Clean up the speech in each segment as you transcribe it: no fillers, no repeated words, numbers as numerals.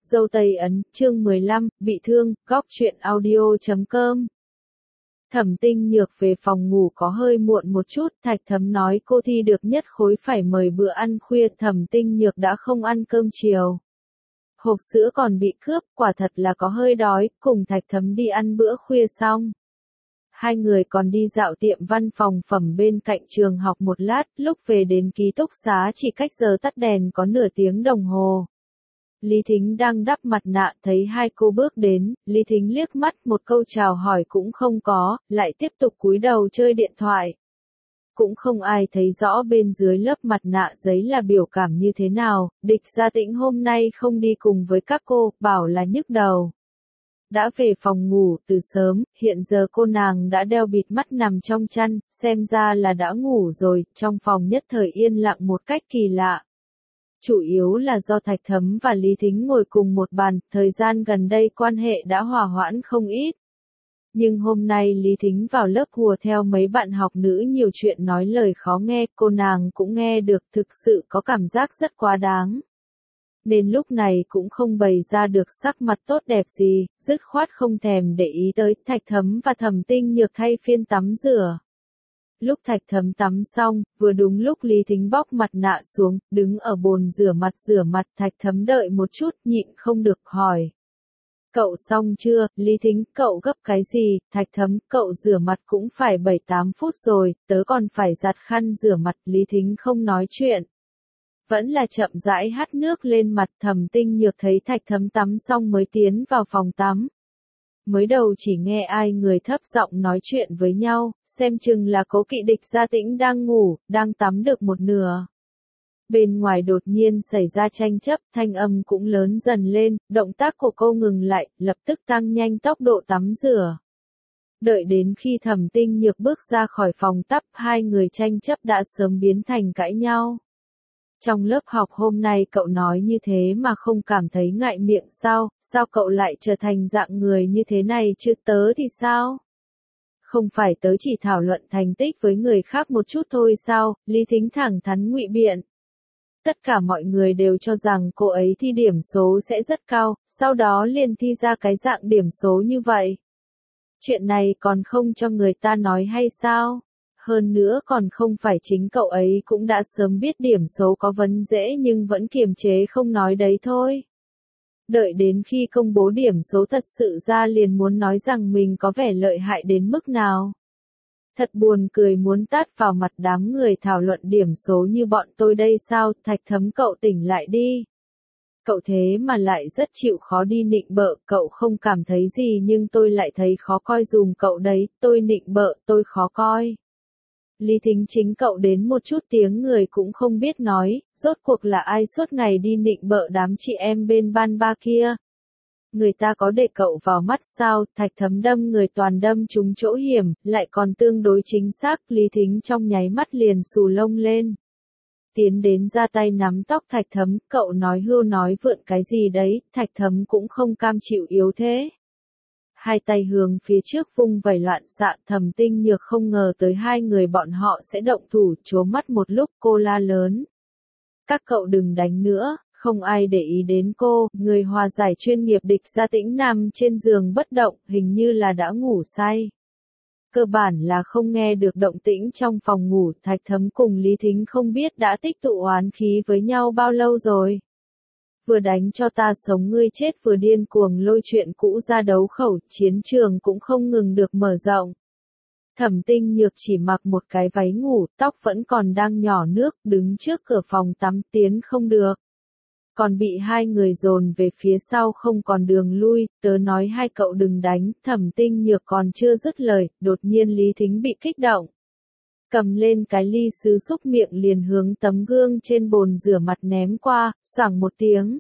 Dâu Tây Ấn, chương 15, bị thương, góc truyện audio.com. Thẩm Tinh Nhược về phòng ngủ có hơi muộn một chút, Thạch Thấm nói cô thi được nhất khối phải mời bữa ăn khuya, Thẩm Tinh Nhược đã không ăn cơm chiều. Hộp sữa còn bị cướp, quả thật là có hơi đói, cùng Thạch Thấm đi ăn bữa khuya xong. Hai người còn đi dạo tiệm văn phòng phẩm bên cạnh trường học một lát, lúc về đến ký túc xá chỉ cách giờ tắt đèn có nửa tiếng đồng hồ. Lý Thính đang đắp mặt nạ thấy hai cô bước đến, Lý Thính liếc mắt một câu chào hỏi cũng không có, lại tiếp tục cúi đầu chơi điện thoại. Cũng không ai thấy rõ bên dưới lớp mặt nạ giấy là biểu cảm như thế nào, Địch Gia Tĩnh hôm nay không đi cùng với các cô, bảo là nhức đầu. Đã về phòng ngủ từ sớm, hiện giờ cô nàng đã đeo bịt mắt nằm trong chăn, xem ra là đã ngủ rồi, trong phòng nhất thời yên lặng một cách kỳ lạ. Chủ yếu là do Thạch Thấm và Lý Thính ngồi cùng một bàn, thời gian gần đây quan hệ đã hòa hoãn không ít. Nhưng hôm nay Lý Thính vào lớp hùa theo mấy bạn học nữ nhiều chuyện nói lời khó nghe, cô nàng cũng nghe được, thực sự có cảm giác rất quá đáng. Nên lúc này cũng không bày ra được sắc mặt tốt đẹp gì, dứt khoát không thèm để ý tới. Thạch Thấm và Thẩm Tinh Nhược thay phiên tắm rửa. Lúc Thạch Thấm tắm xong, vừa đúng lúc Lý Thính bóc mặt nạ xuống, đứng ở bồn rửa mặt, Thạch Thấm đợi một chút, nhịn không được hỏi. Cậu xong chưa, Lý Thính, cậu gấp cái gì, Thạch Thấm, cậu rửa mặt cũng phải 7-8 phút rồi, tớ còn phải giặt khăn rửa mặt, Lý Thính không nói chuyện. Vẫn là chậm rãi hắt nước lên mặt. Thẩm Tinh Nhược thấy Thạch Thấm tắm xong mới tiến vào phòng tắm. Mới đầu chỉ nghe ai người thấp giọng nói chuyện với nhau, xem chừng là Cố Kỵ Địch Gia Tĩnh đang ngủ, đang tắm được một nửa. Bên ngoài đột nhiên xảy ra tranh chấp, thanh âm cũng lớn dần lên, động tác của cô ngừng lại, lập tức tăng nhanh tốc độ tắm rửa. Đợi đến khi Thẩm Tinh Nhược bước ra khỏi phòng tắm, hai người tranh chấp đã sớm biến thành cãi nhau. Trong lớp học hôm nay cậu nói như thế mà không cảm thấy ngại miệng sao cậu lại trở thành dạng người như thế này chứ, tớ thì sao? Không phải tớ chỉ thảo luận thành tích với người khác một chút thôi sao, Lý Thính thẳng thắn ngụy biện. Tất cả mọi người đều cho rằng cô ấy thi điểm số sẽ rất cao, sau đó liền thi ra cái dạng điểm số như vậy. Chuyện này còn không cho người ta nói hay sao? Hơn nữa còn không phải chính cậu ấy cũng đã sớm biết điểm số có vấn dễ nhưng vẫn kiềm chế không nói đấy thôi. Đợi đến khi công bố điểm số thật sự ra liền muốn nói rằng mình có vẻ lợi hại đến mức nào. Thật buồn cười, muốn tát vào mặt đám người thảo luận điểm số như bọn tôi đây sao, Thạch Thấm cậu tỉnh lại đi. Cậu thế mà lại rất chịu khó đi nịnh bợ, cậu không cảm thấy gì nhưng tôi lại thấy khó coi dùm cậu đấy, tôi nịnh bợ, tôi khó coi. Lý Thính, chính cậu đến một chút tiếng người cũng không biết nói, rốt cuộc là ai suốt ngày đi nịnh bợ đám chị em bên ban ba kia. Người ta có để cậu vào mắt sao, Thạch Thấm đâm người toàn đâm trúng chỗ hiểm, lại còn tương đối chính xác, Lý Thính trong nháy mắt liền xù lông lên. Tiến đến ra tay nắm tóc Thạch Thấm, cậu nói hưu nói vượn cái gì đấy, Thạch Thấm cũng không cam chịu yếu thế. Hai tay hướng phía trước vung vẩy loạn xạ. Thẩm Tinh Nhược không ngờ tới hai người bọn họ sẽ động thủ, trố mắt một lúc cô la lớn. Các cậu đừng đánh nữa, không ai để ý đến cô, người hòa giải chuyên nghiệp Địch Gia Tĩnh nằm trên giường bất động, hình như là đã ngủ say. Cơ bản là không nghe được động tĩnh trong phòng ngủ. Thạch Thấm cùng Lý Thính không biết đã tích tụ oán khí với nhau bao lâu rồi. Vừa đánh cho ta sống ngươi chết vừa điên cuồng lôi chuyện cũ ra đấu khẩu, chiến trường cũng không ngừng được mở rộng. Thẩm Tinh Nhược chỉ mặc một cái váy ngủ, tóc vẫn còn đang nhỏ nước, đứng trước cửa phòng tắm tiến không được. Còn bị hai người dồn về phía sau không còn đường lui, tớ nói hai cậu đừng đánh, Thẩm Tinh Nhược còn chưa dứt lời, đột nhiên Lý Thính bị kích động. Cầm lên cái ly sứ xúc miệng liền hướng tấm gương trên bồn rửa mặt ném qua, xoảng một tiếng.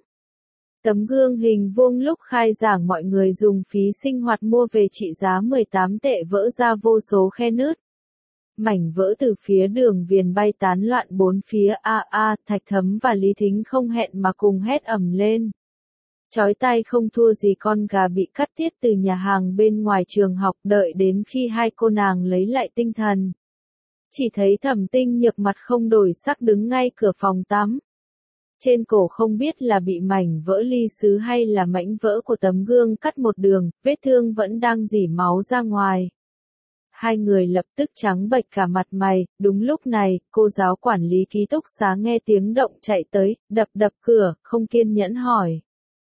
Tấm gương hình vuông lúc khai giảng mọi người dùng phí sinh hoạt mua về trị giá 18 tệ vỡ ra vô số khe nứt. Mảnh vỡ từ phía đường viền bay tán loạn bốn phía. Thạch Thấm và Lý Thính không hẹn mà cùng hét ầm lên. Chói tai không thua gì con gà bị cắt tiết từ nhà hàng bên ngoài trường học. Đợi đến khi hai cô nàng lấy lại tinh thần, chỉ thấy Thẩm Tinh Nhược mặt không đổi sắc đứng ngay cửa phòng tắm. trên cổ không biết là bị mảnh vỡ ly sứ hay là mảnh vỡ của tấm gương cắt một đường, vết thương vẫn đang rỉ máu ra ngoài. Hai người lập tức trắng bệch cả mặt mày, đúng lúc này, cô giáo quản lý ký túc xá nghe tiếng động chạy tới, đập đập cửa, không kiên nhẫn hỏi.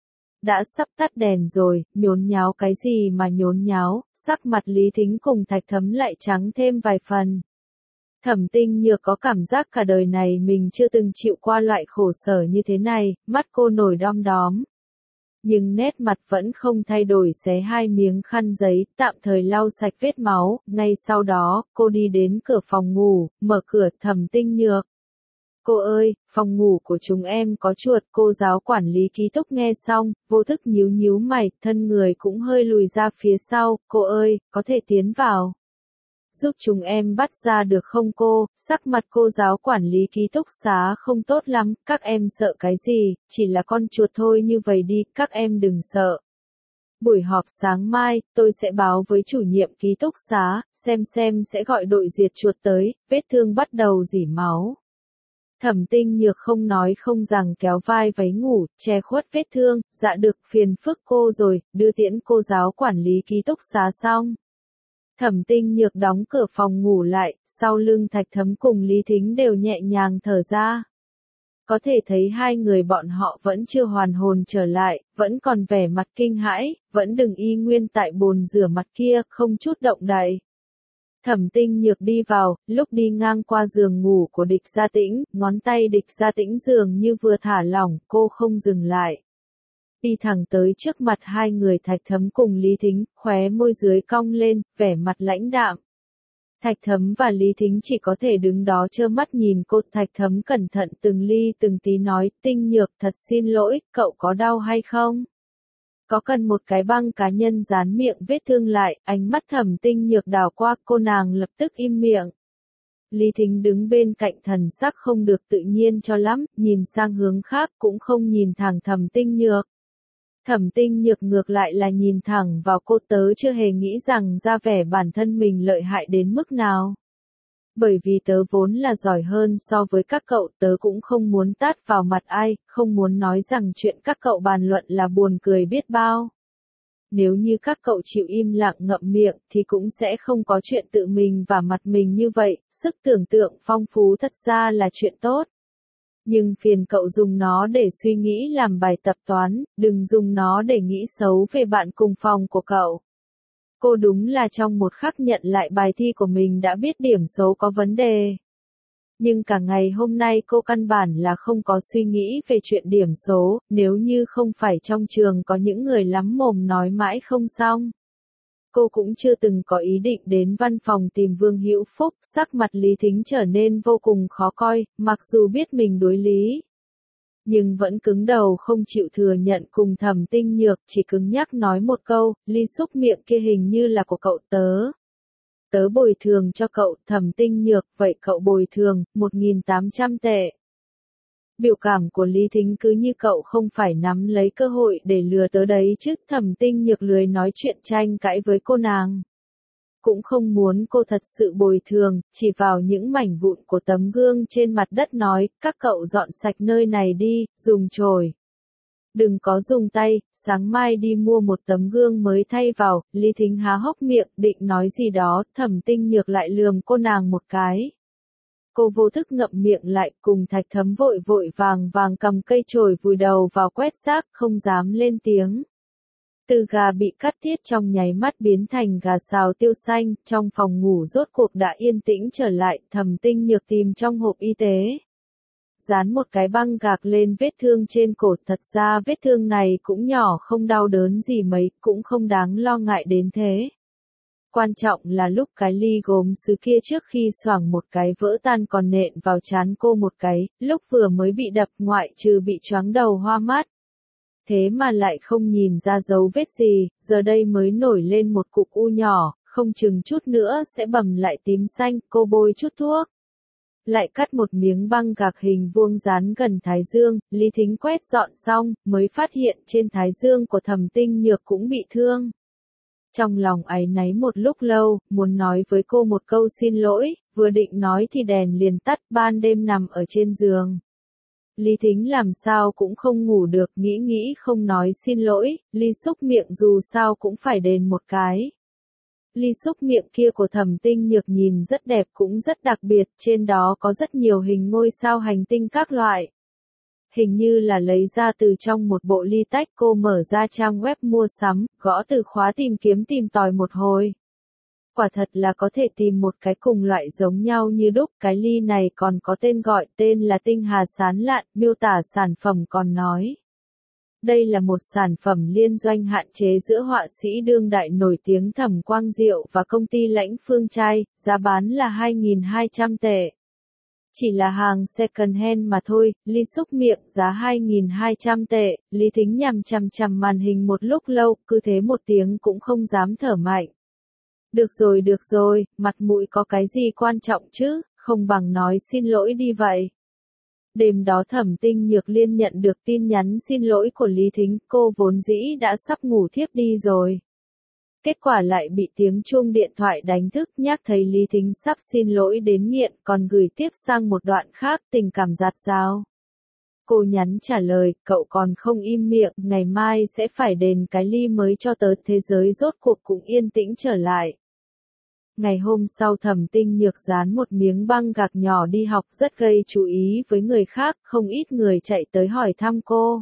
Đã sắp tắt đèn rồi, nhốn nháo cái gì mà nhốn nháo, sắc mặt Lý Thính cùng Thạch Thấm lại trắng thêm vài phần. Thẩm Tinh Nhược có cảm giác cả đời này mình chưa từng chịu qua loại khổ sở như thế này, mắt cô nổi đom đóm. Nhưng nét mặt vẫn không thay đổi, xé hai miếng khăn giấy, tạm thời lau sạch vết máu, ngay sau đó, cô đi đến cửa phòng ngủ, mở cửa. Thẩm Tinh Nhược. Cô ơi, phòng ngủ của chúng em có chuột. Cô giáo quản lý ký túc nghe xong, vô thức nhíu nhíu mày, thân người cũng hơi lùi ra phía sau. Cô ơi, có thể tiến vào. Giúp chúng em bắt ra được không cô? Sắc mặt cô giáo quản lý ký túc xá không tốt lắm, các em sợ cái gì, chỉ là con chuột thôi, như vậy đi, các em đừng sợ. Buổi họp sáng mai, tôi sẽ báo với chủ nhiệm ký túc xá, xem sẽ gọi đội diệt chuột tới, vết thương bắt đầu rỉ máu. Thẩm Tinh Nhược không nói không rằng kéo vai váy ngủ, che khuất vết thương. Dạ được, phiền phức cô rồi, đưa tiễn cô giáo quản lý ký túc xá xong. Thẩm Tinh Nhược đóng cửa phòng ngủ lại, sau lưng Thạch Thấm cùng Lý Thính đều nhẹ nhàng thở ra. Có thể thấy hai người bọn họ vẫn chưa hoàn hồn trở lại, vẫn còn vẻ mặt kinh hãi, vẫn đứng y nguyên tại bồn rửa mặt kia, không chút động đậy. Thẩm Tinh Nhược đi vào, lúc đi ngang qua giường ngủ của Địch Gia Tĩnh, ngón tay Địch Gia Tĩnh dường như vừa thả lỏng, cô không dừng lại. Đi thẳng tới trước mặt hai người Thạch Thấm cùng Lý Thính, khóe môi dưới cong lên, vẻ mặt lãnh đạm. Thạch Thấm và Lý Thính chỉ có thể đứng đó trơ mắt nhìn cô. Thạch Thấm cẩn thận từng ly từng tí nói, Tinh Nhược, thật xin lỗi, cậu có đau hay không? Có cần một cái băng cá nhân dán miệng vết thương lại? Ánh mắt Thẩm Tinh Nhược đảo qua, cô nàng lập tức im miệng. Lý Thính đứng bên cạnh, thần sắc không được tự nhiên cho lắm, nhìn sang hướng khác cũng không nhìn thẳng Thẩm Tinh Nhược. Thẩm Tinh Nhược ngược lại là nhìn thẳng vào cô, tớ chưa hề nghĩ rằng ra vẻ bản thân mình lợi hại đến mức nào. Bởi vì tớ vốn là giỏi hơn so với các cậu, tớ cũng không muốn tát vào mặt ai, không muốn nói rằng chuyện các cậu bàn luận là buồn cười biết bao. Nếu như các cậu chịu im lặng ngậm miệng thì cũng sẽ không có chuyện tự mình và mặt mình như vậy, sức tưởng tượng phong phú thật ra là chuyện tốt. Nhưng phiền cậu dùng nó để suy nghĩ làm bài tập toán, đừng dùng nó để nghĩ xấu về bạn cùng phòng của cậu. Cô đúng là trong một khắc nhận lại bài thi của mình đã biết điểm số có vấn đề. Nhưng cả ngày hôm nay cô căn bản là không có suy nghĩ về chuyện điểm số, nếu như không phải trong trường có những người lắm mồm nói mãi không xong. Cô cũng chưa từng có ý định đến văn phòng tìm Vương Hữu Phúc. Sắc mặt Lý Thính trở nên vô cùng khó coi, mặc dù biết mình đối lý, nhưng vẫn cứng đầu không chịu thừa nhận cùng Thẩm Tinh Nhược, chỉ cứng nhắc nói một câu, ly xúc miệng kia hình như là của cậu tớ. Tớ bồi thường cho cậu. Thẩm Tinh Nhược, vậy cậu bồi thường 1.800 tệ. Biểu cảm của Lý Thính cứ như cậu không phải nắm lấy cơ hội để lừa tớ đấy chứ. Thẩm Tinh Nhược lười nói chuyện tranh cãi với cô nàng. Cũng không muốn cô thật sự bồi thường, chỉ vào những mảnh vụn của tấm gương trên mặt đất nói, các cậu dọn sạch nơi này đi, dùng chổi. Đừng có dùng tay, sáng mai đi mua một tấm gương mới thay vào. Lý Thính há hốc miệng, định nói gì đó, Thẩm Tinh Nhược lại lườm cô nàng một cái. Cô vô thức ngậm miệng lại, cùng Thạch Thấm vội vội vàng cầm cây chổi vùi đầu vào quét rác, không dám lên tiếng. Từ gà bị cắt tiết trong nháy mắt biến thành gà xào tiêu xanh, trong phòng ngủ rốt cuộc đã yên tĩnh trở lại. Thẩm Tinh Nhược tìm trong hộp y tế, dán một cái băng gạc lên vết thương trên cổ. Thật ra vết thương này cũng nhỏ, không đau đớn gì mấy, cũng không đáng lo ngại đến thế. Quan trọng là lúc cái ly gốm sứ kia trước khi xoảng một cái vỡ tan còn nện vào trán cô một cái, lúc vừa mới bị đập ngoại trừ bị choáng đầu hoa mắt. Thế mà lại không nhìn ra dấu vết gì, giờ đây mới nổi lên một cục u nhỏ, không chừng chút nữa sẽ bầm lại tím xanh. Cô bôi chút thuốc, lại cắt một miếng băng gạc hình vuông dán gần thái dương. Lý Thính quét dọn xong, mới phát hiện trên thái dương của Thẩm Tinh Nhược cũng bị thương. Trong lòng áy náy một lúc lâu, muốn nói với cô một câu xin lỗi, vừa định nói thì đèn liền tắt. Ban đêm nằm ở trên giường, Lý Thính làm sao cũng không ngủ được, nghĩ không nói xin lỗi, ly xúc miệng dù sao cũng phải đền một cái. Ly xúc miệng kia của Thẩm Tinh Nhược nhìn rất đẹp cũng rất đặc biệt, trên đó có rất nhiều hình ngôi sao hành tinh các loại. Hình như là lấy ra từ trong một bộ ly tách. Cô mở ra trang web mua sắm, gõ từ khóa tìm kiếm tìm tòi một hồi. Quả thật là có thể tìm một cái cùng loại giống nhau như đúc. Cái ly này còn có tên gọi, tên là Tinh Hà Sán Lạn, miêu tả sản phẩm còn nói. Đây là một sản phẩm liên doanh hạn chế giữa họa sĩ đương đại nổi tiếng Thẩm Quang Diệu và công ty Lãnh Phương Trai, giá bán là 2.200 tệ. Chỉ là hàng second hand mà thôi, ly xúc miệng giá 2.200 tệ, Lý Thính nhằm chằm màn hình một lúc lâu, cứ thế một tiếng cũng không dám thở mạnh. Được rồi, mặt mũi có cái gì quan trọng chứ, không bằng nói xin lỗi đi vậy. Đêm đó Thẩm Tinh Nhược Liên nhận được tin nhắn xin lỗi của Lý Thính, cô vốn dĩ đã sắp ngủ thiếp đi rồi. Kết quả lại bị tiếng chuông điện thoại đánh thức, nhắc thấy Lý Thính sắp xin lỗi đến nghiện, còn gửi tiếp sang một đoạn khác, tình cảm dạt dào. Cô nhắn trả lời, cậu còn không im miệng, ngày mai sẽ phải đền cái ly mới cho tớ, thế giới rốt cuộc cũng yên tĩnh trở lại. Ngày hôm sau Thẩm Tinh Nhược dán một miếng băng gạc nhỏ đi học rất gây chú ý với người khác, không ít người chạy tới hỏi thăm cô.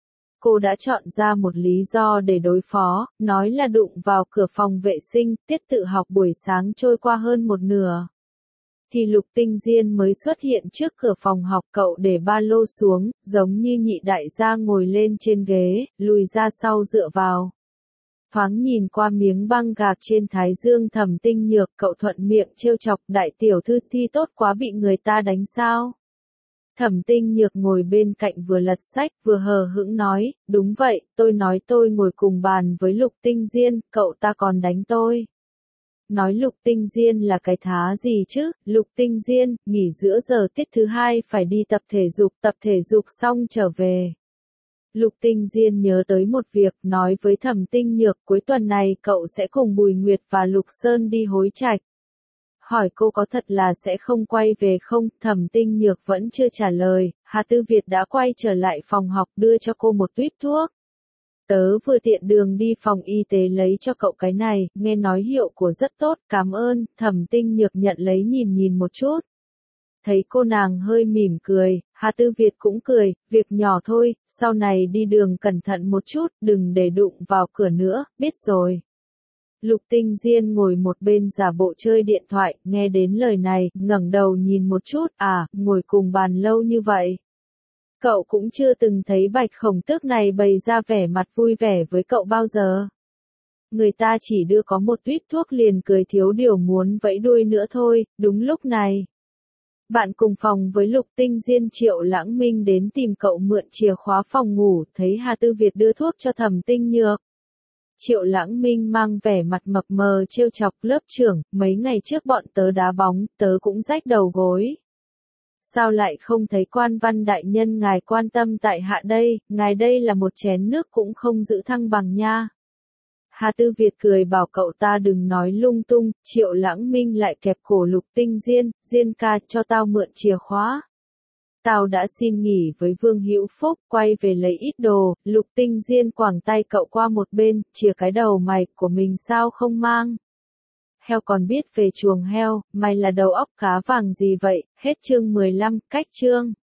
Cô đã chọn ra một lý do để đối phó, nói là đụng vào cửa phòng vệ sinh, tiết tự học buổi sáng trôi qua hơn một nửa. Thì Lục Tinh Diên mới xuất hiện trước cửa phòng học, cậu để ba lô xuống, giống như nhị đại gia ngồi lên trên ghế, lùi ra sau dựa vào. Thoáng nhìn qua miếng băng gạc trên thái dương Thẩm Tinh Nhược, cậu thuận miệng trêu chọc, đại tiểu thư thi tốt quá bị người ta đánh sao? Thẩm Tinh Nhược ngồi bên cạnh vừa lật sách vừa hờ hững nói, đúng vậy, tôi nói tôi ngồi cùng bàn với Lục Tinh Diên, cậu ta còn đánh tôi. Nói Lục Tinh Diên là cái thá gì chứ, Lục Tinh Diên, nghỉ giữa giờ tiết thứ 2 phải đi tập thể dục xong trở về. Lục Tinh Diên nhớ tới một việc, nói với Thẩm Tinh Nhược, cuối tuần này cậu sẽ cùng Bùi Nguyệt và Lục Sơn đi Hối Trạch. Hỏi cô có thật là sẽ không quay về không, Thẩm Tinh Nhược vẫn chưa trả lời, Hà Tư Việt đã quay trở lại phòng học đưa cho cô một tuýp thuốc. Tớ vừa tiện đường đi phòng y tế lấy cho cậu cái này, nghe nói hiệu của rất tốt, cảm ơn, Thẩm Tinh Nhược nhận lấy nhìn một chút. Thấy cô nàng hơi mỉm cười, Hà Tư Việt cũng cười, việc nhỏ thôi, sau này đi đường cẩn thận một chút, đừng để đụng vào cửa nữa, biết rồi. Lục Tinh Diên ngồi một bên giả bộ chơi điện thoại, nghe đến lời này, ngẩng đầu nhìn một chút, ngồi cùng bàn lâu như vậy. Cậu cũng chưa từng thấy Bạch Khổng Tước này bày ra vẻ mặt vui vẻ với cậu bao giờ. Người ta chỉ đưa có một tuýp thuốc liền cười thiếu điều muốn vẫy đuôi nữa thôi, đúng lúc này. Bạn cùng phòng với Lục Tinh Diên Triệu Lãng Minh đến tìm cậu mượn chìa khóa phòng ngủ, thấy Hà Tư Việt đưa thuốc cho Thẩm Tinh Nhược. Triệu Lãng Minh mang vẻ mặt mập mờ trêu chọc, lớp trưởng, mấy ngày trước bọn tớ đá bóng, tớ cũng rách đầu gối. Sao lại không thấy Quan Văn đại nhân ngài quan tâm tại hạ đây, ngài đây là một chén nước cũng không giữ thăng bằng nha. Hà Tư Việt cười bảo cậu ta đừng nói lung tung, Triệu Lãng Minh lại kẹp cổ Lục Tinh Diên, Diên ca cho tao mượn chìa khóa. Tao đã xin nghỉ với Vương Hữu Phúc, quay về lấy ít đồ, Lục Tinh Diên quẳng tay cậu qua một bên, chìa cái đầu mày của mình sao không mang. Heo còn biết về chuồng heo, mày là đầu óc cá vàng gì vậy, hết chương 15, cách chương.